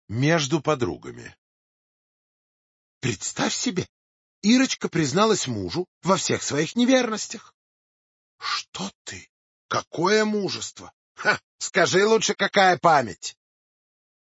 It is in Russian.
между подругами. Представь себе, Ирочка призналась мужу во всех своих неверностях. Что ты? Какое мужество? Ха! Скажи лучше, какая память?